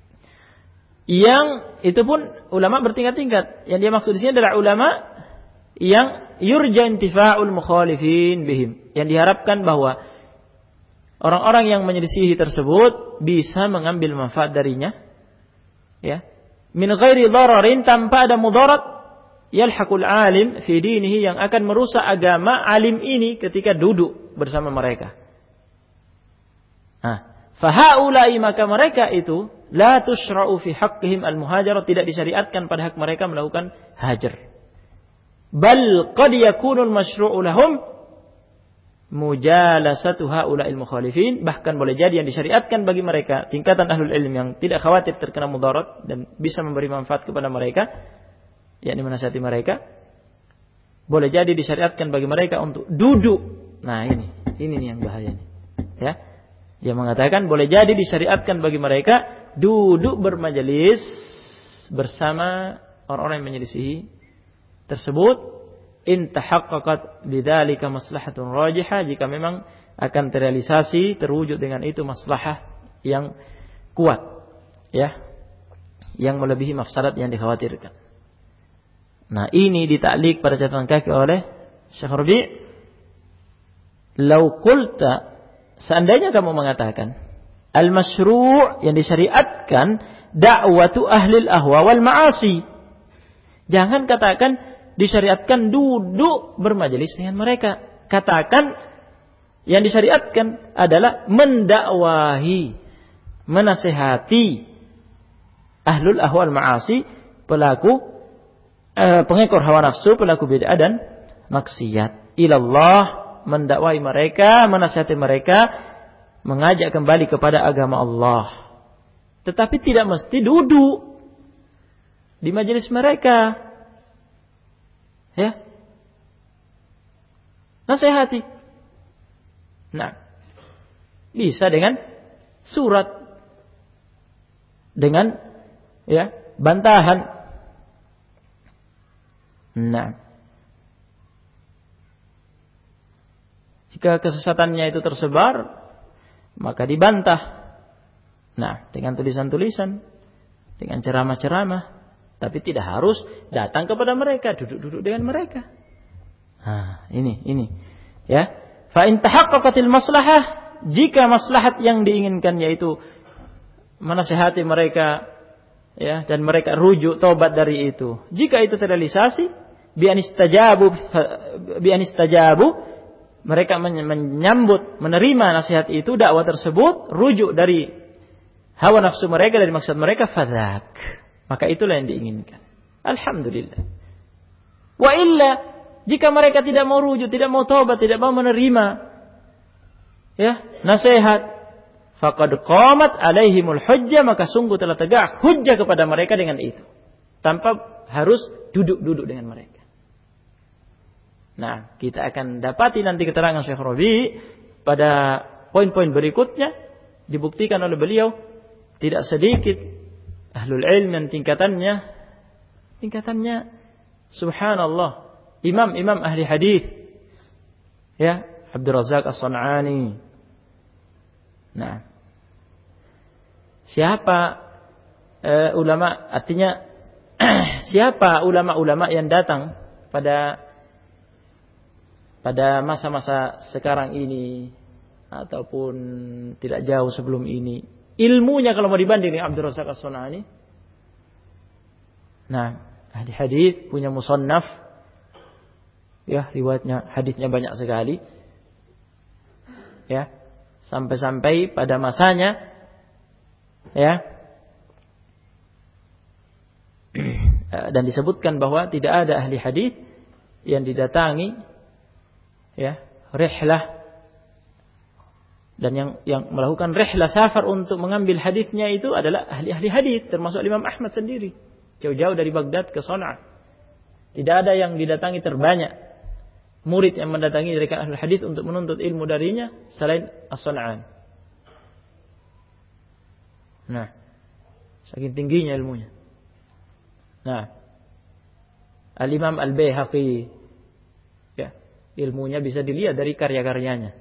yang itu pun ulama bertingkat-tingkat. Yang dia maksud di sini adalah ulama yang yurja intifa'ul mukhalifin bihim, yang diharapkan bahwa orang-orang yang menyelisihi tersebut bisa mengambil manfaat darinya, ya, min ghairi dhararin, tanpa ada mudarat, yalhaqul alim fi dinihi, yang akan merusak agama alim ini ketika duduk bersama mereka. Nah, fahaulai, maka mereka itu la tushra'u fi haqqihim al-muhajarah, tidak disyariatkan pada hak mereka melakukan hajar. Bal qad yakunu al-masyru'u lahum mujalasatu haula'il mukhalifin, bahkan boleh jadi yang disyariatkan bagi mereka, tingkatan ahlul ilm yang tidak khawatir terkena mudarat dan bisa memberi manfaat kepada mereka, yakni menasihati mereka, boleh jadi disyariatkan bagi mereka untuk duduk. Nah, ini ini nih yang bahaya nih. Ya. Dia mengatakan boleh jadi disyariatkan bagi mereka duduk bermajelis bersama orang-orang yang menyelisihi tersebut, in tahaqqaqat bidzalika maslahatun rajihah, jika memang akan terrealisasi, terwujud dengan itu maslahah yang kuat, ya, yang melebihi mafsadat yang dikhawatirkan. Nah, ini ditaklik pada catatan kaki oleh Syekh Rabi'. Lau qulta, seandainya kamu mengatakan al-masyru' yang disyariatkan da'watu ahlil ahwa wal ma'asi, jangan katakan disyariatkan duduk bermajelis dengan mereka. Katakan yang disyariatkan adalah mendakwahi, menasihati ahlul ahwa wal ma'asi, pelaku eh, pengekor hawa nafsu, pelaku bid'ah dan maksiat. Ilallah, mendakwahi mereka, menasihati mereka, mengajak kembali kepada agama Allah. Tetapi tidak mesti duduk di majelis mereka. Ya. Nasihati. Nah, bisa dengan surat, dengan ya, bantahan. Nah, jika kesesatannya itu tersebar, maka dibantah. Nah, dengan tulisan-tulisan, dengan ceramah-ceramah, tapi tidak harus datang kepada mereka, duduk-duduk dengan mereka. Nah, ini, ini, ya. Fa in tahaqqaqatil maslahah, jika maslahat yang diinginkan yaitu menasihati mereka, ya, dan mereka rujuk taubat dari itu, jika itu terrealisasi, bi anistajabu bi anistajabu, mereka menyambut, menerima nasihat itu, dakwah tersebut, rujuk dari hawa nafsu mereka, dari maksud mereka, fadzak, maka itulah yang diinginkan. Alhamdulillah. Wa illa, jika mereka tidak mau rujuk, tidak mau taubat, tidak mau menerima, ya, nasihat, faqad qamat alaihimul hujjah, maka sungguh telah tegak hujjah kepada mereka dengan itu, tanpa harus duduk-duduk dengan mereka. Nah, kita akan dapati nanti keterangan Syekh Rabi' pada poin-poin berikutnya, dibuktikan oleh beliau tidak sedikit ahlul ilm yang tingkatannya tingkatannya subhanallah, imam-imam ahli hadis, ya, Abdul Razzaq As-San'ani. Nah, siapa uh, ulama, artinya siapa ulama-ulama yang datang pada pada masa-masa sekarang ini ataupun tidak jauh sebelum ini, ilmunya kalau mau dibanding dengan Abdul Razzaq As-San'ani. Nah, ahli hadis punya musannaf, ya, riwayatnya, hadisnya banyak sekali, ya, sampai-sampai pada masanya, ya, dan disebutkan bahwa tidak ada ahli hadis yang didatangi, ya, rihlah, dan yang yang melakukan rihlah safar untuk mengambil hadisnya itu adalah ahli-ahli hadis, termasuk Imam Ahmad sendiri, jauh-jauh dari Baghdad ke Sana'a. Tidak ada yang didatangi terbanyak murid yang mendatangi dari ahli hadis untuk menuntut ilmu darinya selain As-San'ani. Nah, saking tingginya ilmunya. Nah, Al-Imam Al-Baihaqi, ya, ilmunya bisa dilihat dari karya-karyanya.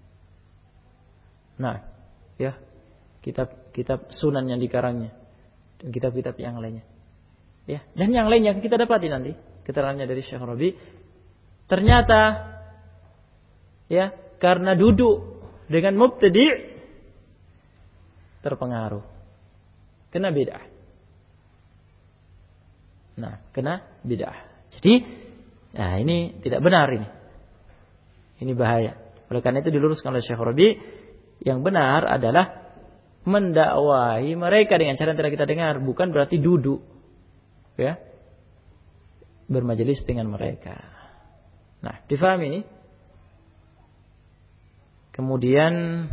Nah, ya, kitab-kitab sunan yang dikarangnya dan kitab-kitab yang lainnya, ya, dan yang lainnya kita dapati nanti keterangannya dari Syekh Rabi Ternyata ya, karena duduk dengan mubtadi' terpengaruh, kena bid'ah. Nah, kena bid'ah. Jadi, nah ini tidak benar ini. Ini bahaya. Oleh karena itu diluruskan oleh Syekh Rabi, yang benar adalah mendakwahi mereka dengan cara yang tidak kita dengar, bukan berarti duduk ya bermajelis dengan mereka. Nah, difahami ini. Kemudian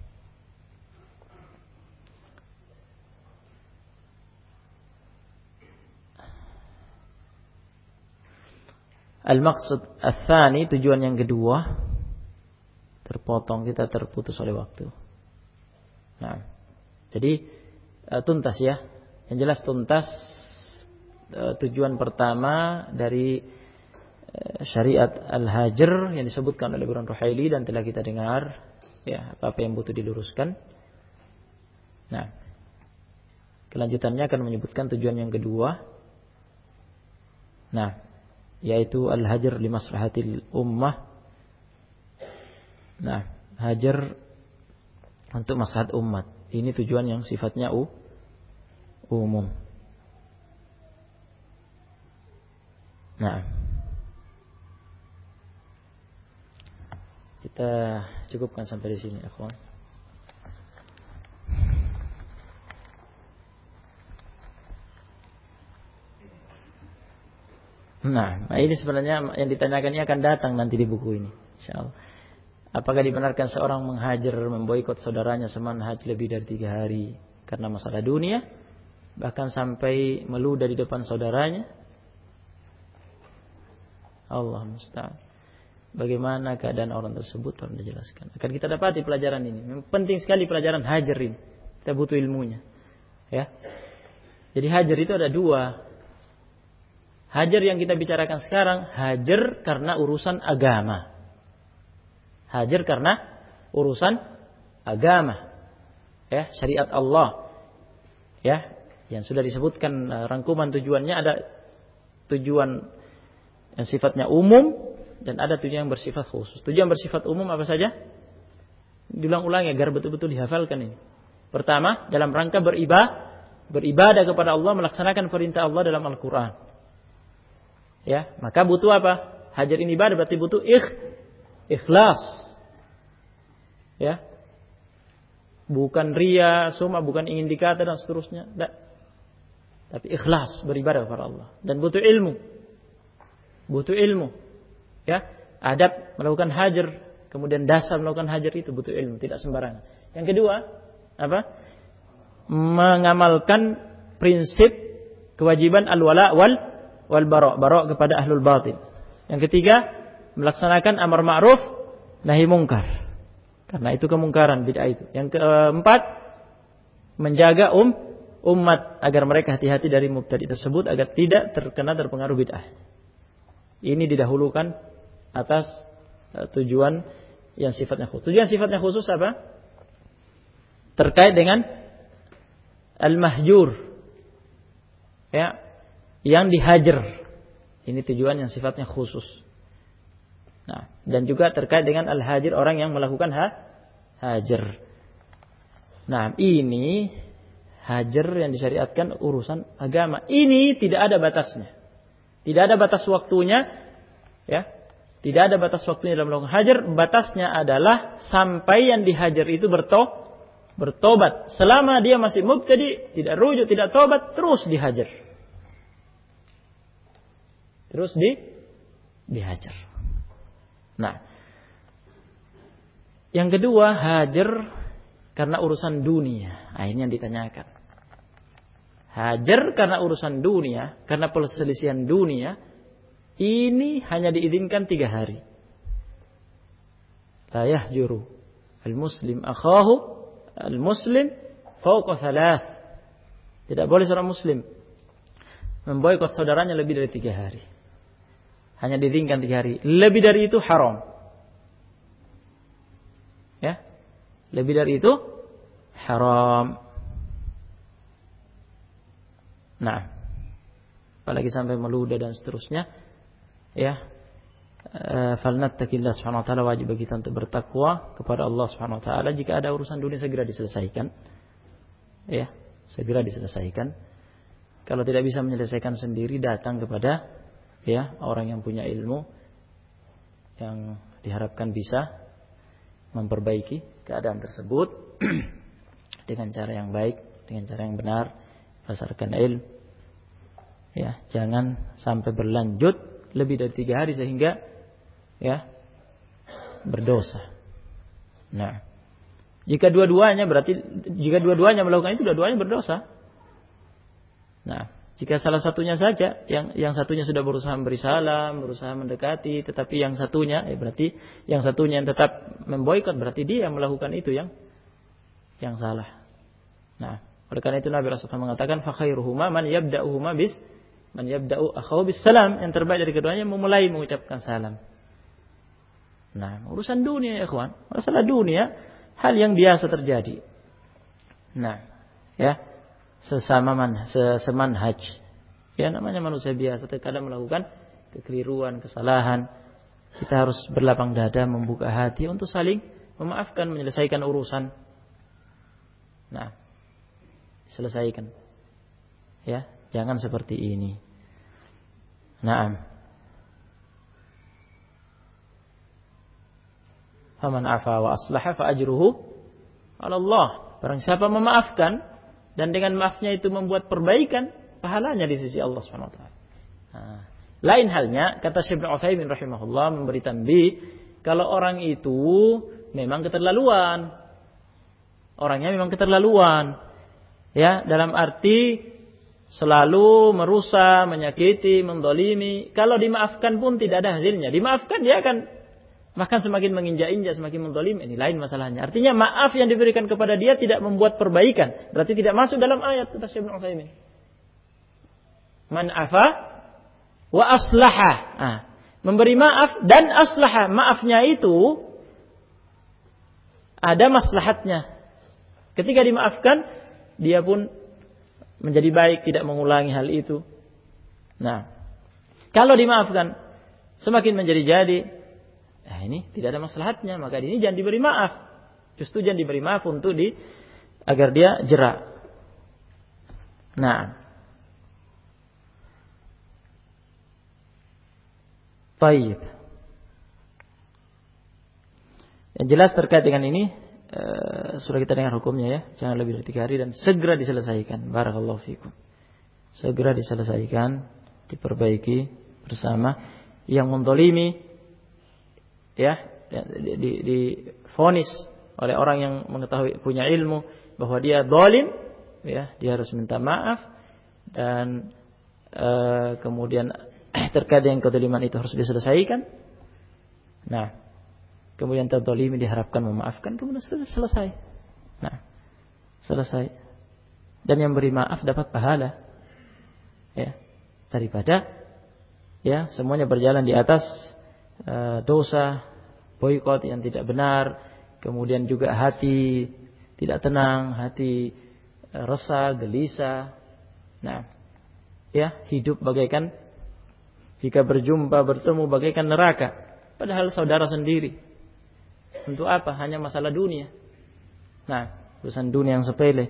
al-maqsad ats-tsani, tujuan yang kedua, terpotong, kita terputus oleh waktu. Nah, jadi tuntas ya. Yang jelas tuntas tujuan pertama dari syariat al-hajr yang disebutkan oleh Burhan Ruhaili dan telah kita dengar ya, apa-apa yang butuh diluruskan. Nah, kelanjutannya akan menyebutkan tujuan yang kedua. Nah, yaitu al-hajr li maslahatil ummah. Nah, hajar untuk maslahat umat. Ini tujuan yang sifatnya u, umum. Nah, kita cukupkan sampai di sini, akhwan. Nah, ini sebenarnya yang ditanyakan ini akan datang nanti di buku ini, insyaallah. Apakah dibenarkan seorang menghajar, memboikot saudaranya semanhaj lebih dari tiga hari karena masalah dunia, bahkan sampai meludah di depan saudaranya? Allah musta'an. Bagaimana keadaan orang tersebut? Tolong dijelaskan. Akan kita dapati pelajaran ini. Penting sekali pelajaran hajar ini. Kita butuh ilmunya. Ya. Jadi hajar itu ada dua. Hajar yang kita bicarakan sekarang, hajar karena urusan agama. Hajar karena urusan agama. Ya, syariat Allah. Ya, yang sudah disebutkan rangkuman tujuannya, ada tujuan yang sifatnya umum dan ada tujuan yang bersifat khusus. Tujuan bersifat umum apa saja? Diulang-ulang agar betul-betul dihafalkan ini. Pertama, dalam rangka beribadah, beribadah kepada Allah, melaksanakan perintah Allah dalam Al-Qur'an. Ya, maka butuh apa? Hajar ini ibadah berarti butuh ikh, ikhlas. Ya. Bukan riya, sum'ah, bukan ingin dikata dan seterusnya. Tidak. Tapi ikhlas beribadah kepada Allah dan butuh ilmu. Butuh ilmu. Ya, adab melakukan hajar, kemudian dasar melakukan hajar itu butuh ilmu, tidak sembarangan. Yang kedua, apa? Mengamalkan prinsip kewajiban al-wala wal wal bara', bara' kepada ahlul batil. Yang ketiga, melaksanakan amar ma'ruf nahi mungkar. Karena itu kemungkaran, bid'ah itu. Yang keempat, menjaga um umat agar mereka hati-hati dari mubtadi' tersebut agar tidak terkena terpengaruh bid'ah. Ini didahulukan atas uh, tujuan yang sifatnya khusus. Tujuan sifatnya khusus apa? Terkait dengan al-mahjur. Ya, yang dihajar. Ini tujuan yang sifatnya khusus. Nah, dan juga terkait dengan al-hajir, orang yang melakukan ha, hajar. Nah, ini hajar yang disyariatkan urusan agama. Ini tidak ada batasnya. Tidak ada batas waktunya, ya. Tidak ada batas waktunya dalam melakukan hajar. Batasnya adalah sampai yang dihajar itu berto, bertobat. Selama dia masih mubtadi, tidak rujuk, tidak tobat, terus dihajar. Terus di dihajar. Nah, yang kedua, hajar karena urusan dunia. Nah, ini yang ditanyakan. Hajar karena urusan dunia, karena perselisihan dunia, ini hanya diizinkan tiga hari. La yahjuru al-muslim akhahu al-muslim fawqa thalath. Tidak boleh seorang muslim memboikot saudaranya lebih dari tiga hari. Hanya diizinkan tiga hari. Lebih dari itu haram. Ya, lebih dari itu haram. Nah, apalagi sampai meludah dan seterusnya, ya, falnattaqillah subhanahu wa ta'ala, wajib bagi kita untuk bertakwa kepada Allah subhanahu wa ta'ala. Jika ada urusan dunia segera diselesaikan, ya, segera diselesaikan. Kalau tidak bisa menyelesaikan sendiri, datang kepada ya orang yang punya ilmu yang diharapkan bisa memperbaiki keadaan tersebut dengan cara yang baik, dengan cara yang benar, berdasarkan ilmu. Ya, jangan sampai berlanjut lebih dari tiga hari sehingga ya berdosa. Nah, jika dua-duanya berarti jika dua-duanya melakukan itu, dua-duanya berdosa. Nah, jika salah satunya saja, yang yang satunya sudah berusaha memberi salam, berusaha mendekati, tetapi yang satunya, ya berarti yang satunya yang tetap memboikot, berarti dia yang melakukan itu yang yang salah. Nah, oleh karena itu Nabi Rasulullah mengatakan, fa khairuhuma man yabda'uhuma bis man yabda'u akhahu bis salam, yang terbaik dari keduanya memulai mengucapkan salam. Nah, urusan dunia ya ikhwan, masalah dunia hal yang biasa terjadi. Nah, ya, sesama man, semanhaj. Ya, namanya manusia biasa, terkadang melakukan kekeliruan, kesalahan. Kita harus berlapang dada, membuka hati untuk saling memaafkan, menyelesaikan urusan. Nah, selesaikan. Ya, jangan seperti ini. Naam. Faman afa wa aslaha fa ajruhu 'ala Allah. Barang siapa memaafkan dan dengan maafnya itu membuat perbaikan, pahalanya di sisi Allah Subhanahu wa taala. Nah, lain halnya kata Syekh Ibnu Utsaimin rahimahullah memberi tanbih, kalau orang itu memang keterlaluan. Orangnya memang keterlaluan. Ya, dalam arti selalu merusak, menyakiti, mendolimi. Kalau dimaafkan pun tidak ada hasilnya. Dimaafkan dia akan bahkan semakin menginjak-injak, semakin mendolim. Ini lain masalahnya. Artinya maaf yang diberikan kepada dia tidak membuat perbaikan. Berarti tidak masuk dalam ayat kata Syekh Ibnu Utsaimin. Man afa wa aslaha. Nah, memberi maaf dan aslaha. Maafnya itu ada maslahatnya. Ketika dimaafkan, dia pun menjadi baik, tidak mengulangi hal itu. Nah, kalau dimaafkan, semakin menjadi-jadi, nah ini tidak ada maslahatnya, maka ini jangan diberi maaf. Justru jangan diberi maaf untuk di agar dia jerak. Nah, baik. Yang jelas terkait dengan ini, Uh, sudah kita dengar hukumnya ya, jangan lebih dari tiga hari dan segera diselesaikan. Barakallahu fikum. Segera diselesaikan, diperbaiki bersama. Yang mendolimi, ya, di, di, di vonis oleh orang yang mengetahui punya ilmu bahwa dia zalim, ya, dia harus minta maaf dan uh, kemudian terkait dengan kezaliman itu harus diselesaikan. Nah, kemudian terzalimi diharapkan memaafkan, kemudian selesai. Nah, selesai. Dan yang beri maaf dapat pahala. Ya, daripada ya semuanya berjalan di atas uh, dosa, boikot yang tidak benar, kemudian juga hati tidak tenang, hati uh, resah, gelisah. Nah, ya, hidup bagaikan jika berjumpa bertemu bagaikan neraka, padahal saudara sendiri. Untuk apa? Hanya masalah dunia. Nah, urusan dunia yang sepele.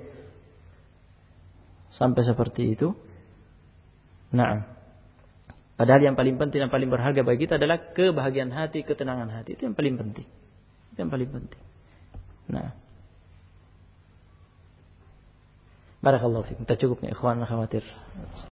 Sampai seperti itu. Nah, padahal yang paling penting, yang paling berharga bagi kita adalah kebahagiaan hati, ketenangan hati. Itu yang paling penting. Itu yang paling penting. Nah, barakallahu fikum. Kita cukup ya ikhwan, khawatir